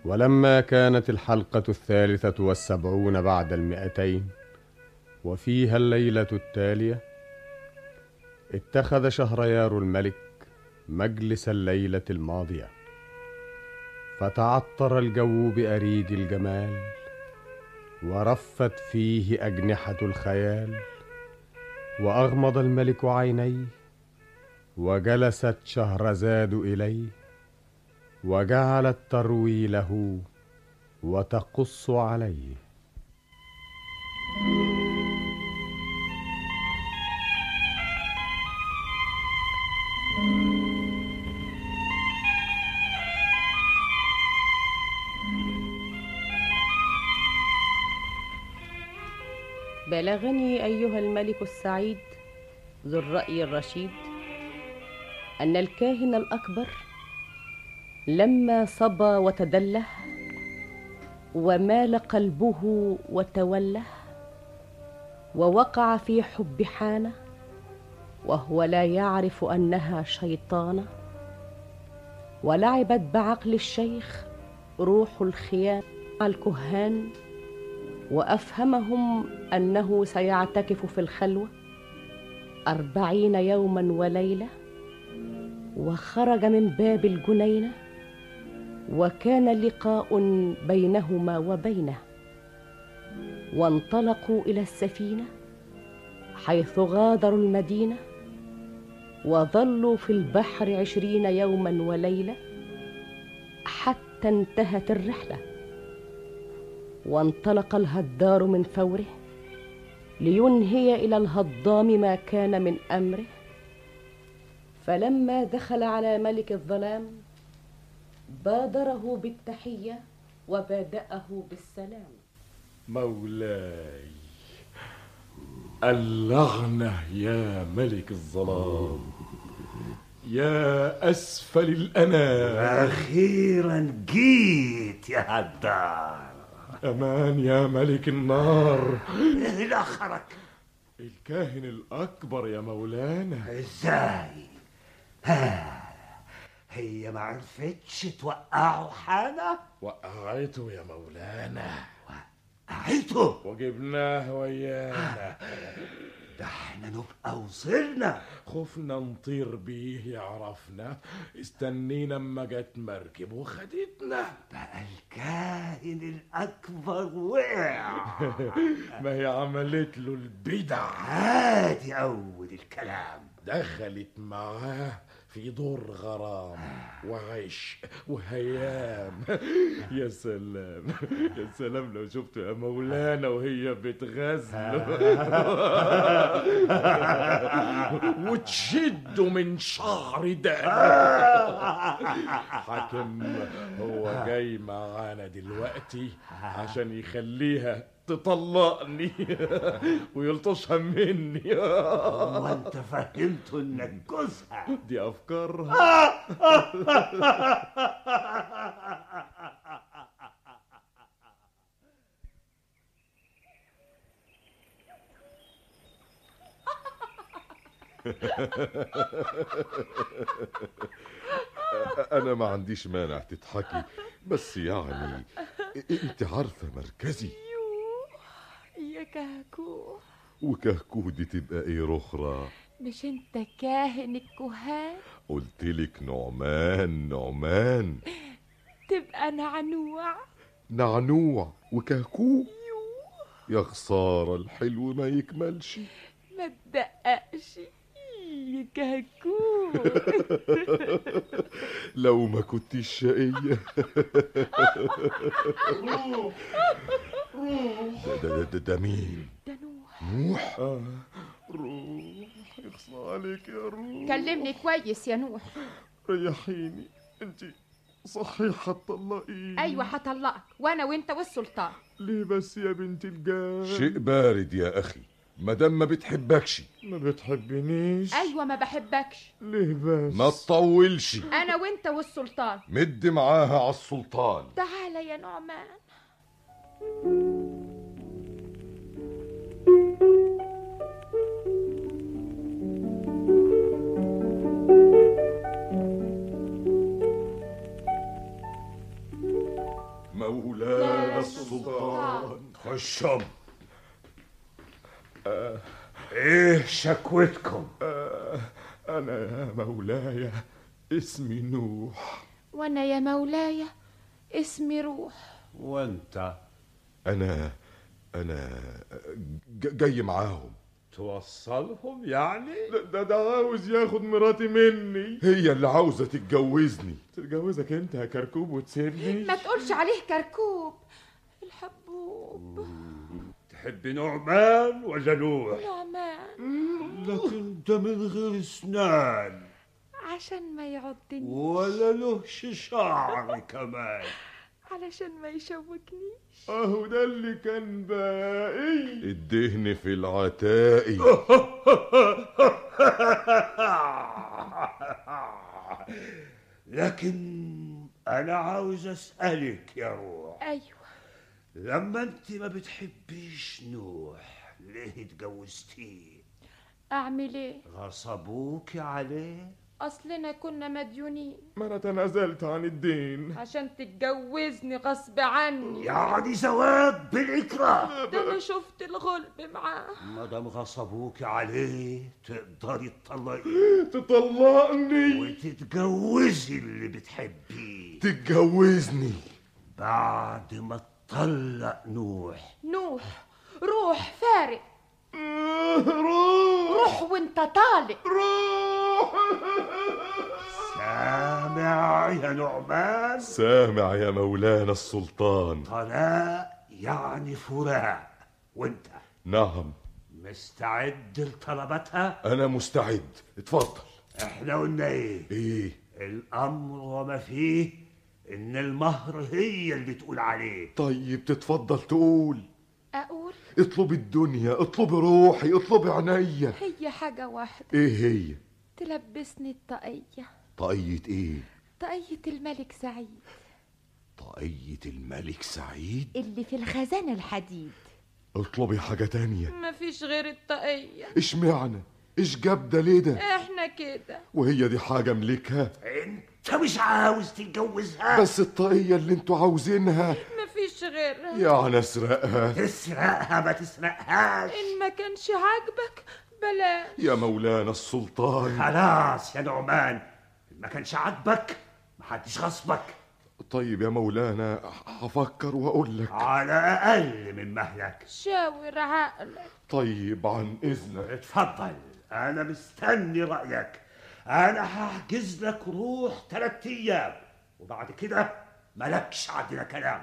ولما كانت الحلقة 73 بعد 200 وفيها الليلة التالية، اتخذ شهريار الملك مجلس الليلة الماضية، فتعطر الجو بأريج الجمال، ورفت فيه أجنحة الخيال، وأغمض الملك عينيه، وجلست شهرزاد إليه، وجعلت تروي له وتقص عليه. بلغني أيها الملك السعيد ذو الرأي الرشيد أن الكاهن الأكبر لما صبى وتدله ومال قلبه وتوله، ووقع في حب حانة وهو لا يعرف أنها شيطانة، ولعبت بعقل الشيخ روح الخيانة مع الكهان، وأفهمهم أنه سيعتكف في الخلوة 40 يوما وليلة، وخرج من باب الجنينة، وكان لقاء بينهما وبينه، وانطلقوا إلى السفينة حيث غادروا المدينة، وظلوا في البحر 20 يوما وليلة حتى انتهت الرحلة. وانطلق الهدار من فوره لينهي إلى الهضام ما كان من أمره، فلما دخل على ملك الظلام بادره بالتحية وبادأه بالسلام. مولاي اللعنة يا ملك الظلام، يا أسفل الأنام. أخيرا جيت يا هدار. أمان يا ملك النار. إيه اللي أخرك؟ الكاهن الأكبر يا مولانا. إزاي؟ هي ما عرفتش توقعه حالة؟ وقعته يا مولانا، وقعته وجبناه ويانا. ده احنا نبقى وصلنا. خفنا نطير بيه يعرفنا، استنينا اما جت مركب وخدتنا. بقى الكاهن الأكبر وقع. ما هي عملت له البدع. عادي أول الكلام. دخلت معاه في دور غرام وعشق وهيام. يا سلام يا سلام لو شفت يا مولانا وهي بتغزل وتشده من شعر ده. حاكم هو جاي معانا دلوقتي عشان يخليها تطلقني ويلطشها مني. وانت فهمته انك جوزها؟ دي افكارها. أنا ما عنديش مانع تضحكي، بس يعني أنت عارفة مركزي. يا كهكو. وكهكو دي تبقى إيه رخرة؟ مش انت كاهن الكهان؟ قلتلك نعمان نعمان. تبقى نعنوع. نعنوع وكهكو. يا خسارة الحلو ما يكملش. ما تدققش يا كهكو. لو ما كنتش شقية. روح روح. ده مين؟ ده نوح. نوح؟ روح يخص عليك يا روح. كلمني كويس يا نوح. ريحيني، انت صحيح هتطلقيني؟ ايوه هطلقك، وانا وانت والسلطان. ليه بس يا بنت الجان؟ شيء بارد يا أخي، مادام ما بتحبكش. ما بتحبنيش؟ ايوه ما بحبكش. ليه بس؟ ما تطولش. انا وانت والسلطان. مد معاها على السلطان. تعالى يا نعمان. مولانا السلطان. خشم. ايه شكوتكم؟ أنا يا مولاي اسمي نوح. وانا يا مولاي اسمي روح. وانت؟ أنا جاي معاهم. توصلهم يعني؟ ده عاوز ياخد مراتي مني. هي اللي عاوزة تتجوزني. تتجوزك انت يا كركوب وتسيبني؟ ما تقولش عليه كركوب، الحبوب. تحب نعمان ولا نوح؟ نعمان. لكن ده من غير اسنان عشان ما يعضني ولا لهش شعر كمان. علشان ما يشوكنيش. اهو ده اللي كان باقي. الدهن في العتاقي. لكن انا عاوز اسألك يا روح. ايوه. لما انت ما بتحبيش نوح ليه اتجوزتيه؟ اعمل ايه؟ غصبوك عليه؟ اصلنا كنا مديونين. ما انا تنازلت عن الدين عشان تتجوزني غصب عني. يعني زواج بالإكراه؟ ده انا شفت الغلب معاه. ما دام غصبوك عليه تقدري تطلقيه. تطلقني وتتجوزي اللي بتحبيه. تتجوزني بعد ما تطلق نوح. نوح روح فارق. روح وانت طالق. روح. سامع يا نعمان؟ سامع يا مولانا السلطان. طلاق يعني فراق. وانت؟ نعم. مستعد لطلباتها؟ أنا مستعد. اتفضل. احنا قلنا ايه؟ إيه؟ الأمر وما فيه إن المهر هي اللي تقول عليه. طيب تتفضل تقول. اقول اطلب الدنيا، اطلب روحي، اطلب عينيا. هي حاجة واحدة. ايه هي؟ تلبسني الطاقية. طاقية ايه؟ طاقية الملك سعيد. طاقية الملك سعيد؟ اللي في الخزانة الحديد. اطلبي حاجة تانية. مفيش غير الطاقية. اشمعنى؟ ايش جاب ده ليه ده؟ احنا كده. وهي دي حاجة ملكها؟ انت مش عاوز تتجوزها؟ بس الطاقية اللي انتوا عاوزينها. مفيش غيرها. يعني اسرقها؟ تسرقها ما تسرقهاش. ان ما كانش عاجبك بلاش. يا مولانا السلطان. خلاص يا نعمان، ما كانش عاجبك محدش غصبك. طيب يا مولانا هفكر واقول لك. على اقل من مهلك. شاور عقلك. طيب عن اذنك. اتفضل، انا مستني رايك. انا هحجز لك روح 3 ايام وبعد كده مالكش عندنا كلام.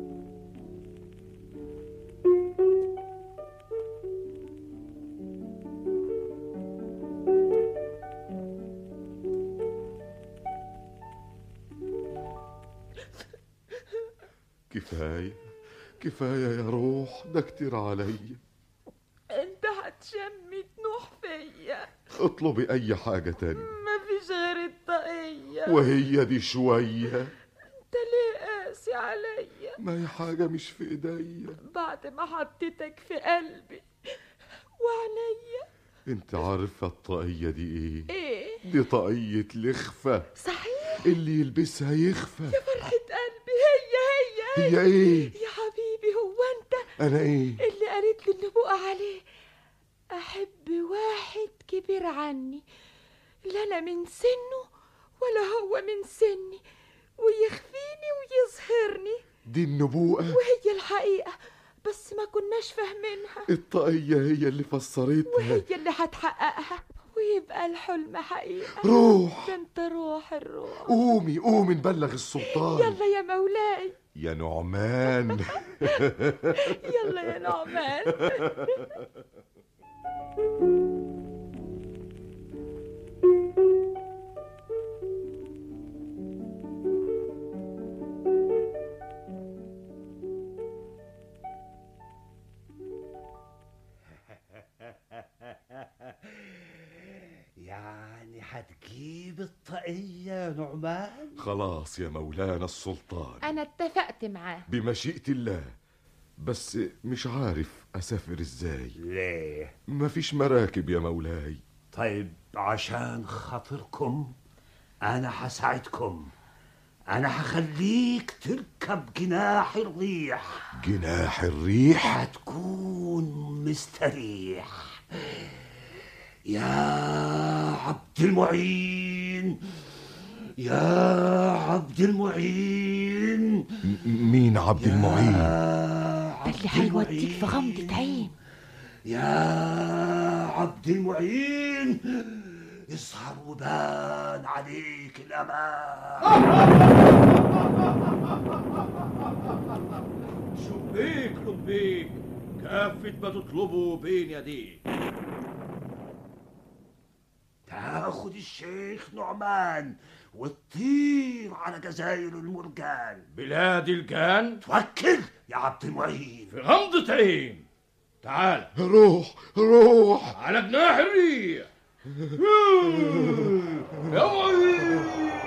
كفاية يا روح، ده كتير عليا. انت هتشمت نوح فيا. اطلبي اي حاجة تانية. مفيش غير الطاقية. وهي دي شوية. انت ليه قاسي عليا؟ ما هي حاجة مش في ايديا. بعد ما حطيتك في قلبي وعليا. انت عارفة الطاقية دي ايه؟ ايه؟ دي طاقية لخفة. صحيح؟ اللي يلبسها يخفى. يا فرحة قلبي، هي هي ايه؟ يا حبيبي، هو انت انا ايه؟ اللي قالت لي النبوءة عليه؟ احب واحد كبير عني، لا انا من سنه ولا هو من سني، ويخفيني ويظهرني. دي النبوءة؟ وهي الحقيقة، بس ما كناش فاهمينها. الطاقية هي اللي فسرتها. وهي اللي هتحققها، ويبقى الحلم حقيقة. روح. ده انت روح الروح. قومي نبلغ السلطان. يلا يا مولاي. يا نعمان. يلا يا نعمان. يعني هتجيب الطاقية يا نعمان؟ خلاص يا مولانا السلطان، انا اتفقت معاه. بمشيئة الله. بس مش عارف اسافر ازاي. ليه؟ مفيش مراكب يا مولاي. طيب عشان خاطركم انا هساعدكم. أنا هخليك تركب جناح الريح. جناح الريح؟ هتكون مستريح يا عبد المعين، يا عبد المعين. مين عبد المعين؟ ده اللي هيوديك في غمضة عين. يا عبد المعين، اظهر وبان عليك الأمان. شبيك لبيك، كافة ما تطلبه بين يديك. تاخد الشيخ نعمان وتطير على جزاير المرجان، بلاد الجان. توكل يا عبد المعين. في غمضة عين. تعال روح على جناح الريح. يا معين.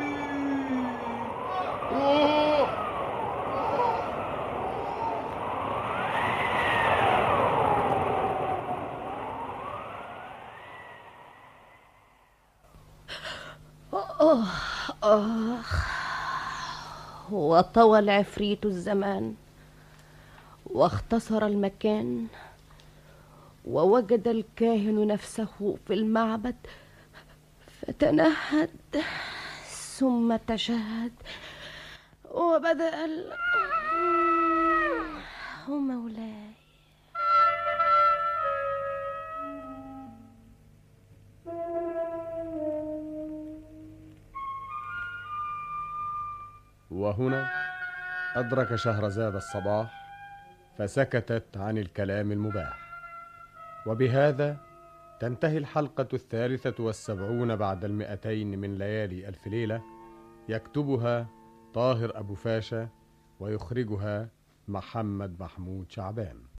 روح. وطوى العفريت الزمان واختصر المكان، ووجد الكاهن نفسه في المعبد فتنهد ثم تشهد وبدأ مولاي. وهنا أدرك شهرزاد الصباح فسكتت عن الكلام المباح. وبهذا تنتهي الحلقة 73 بعد 200 من ليالي ألف ليلة، يكتبها طاهر أبو فاشا ويخرجها محمد محمود شعبان.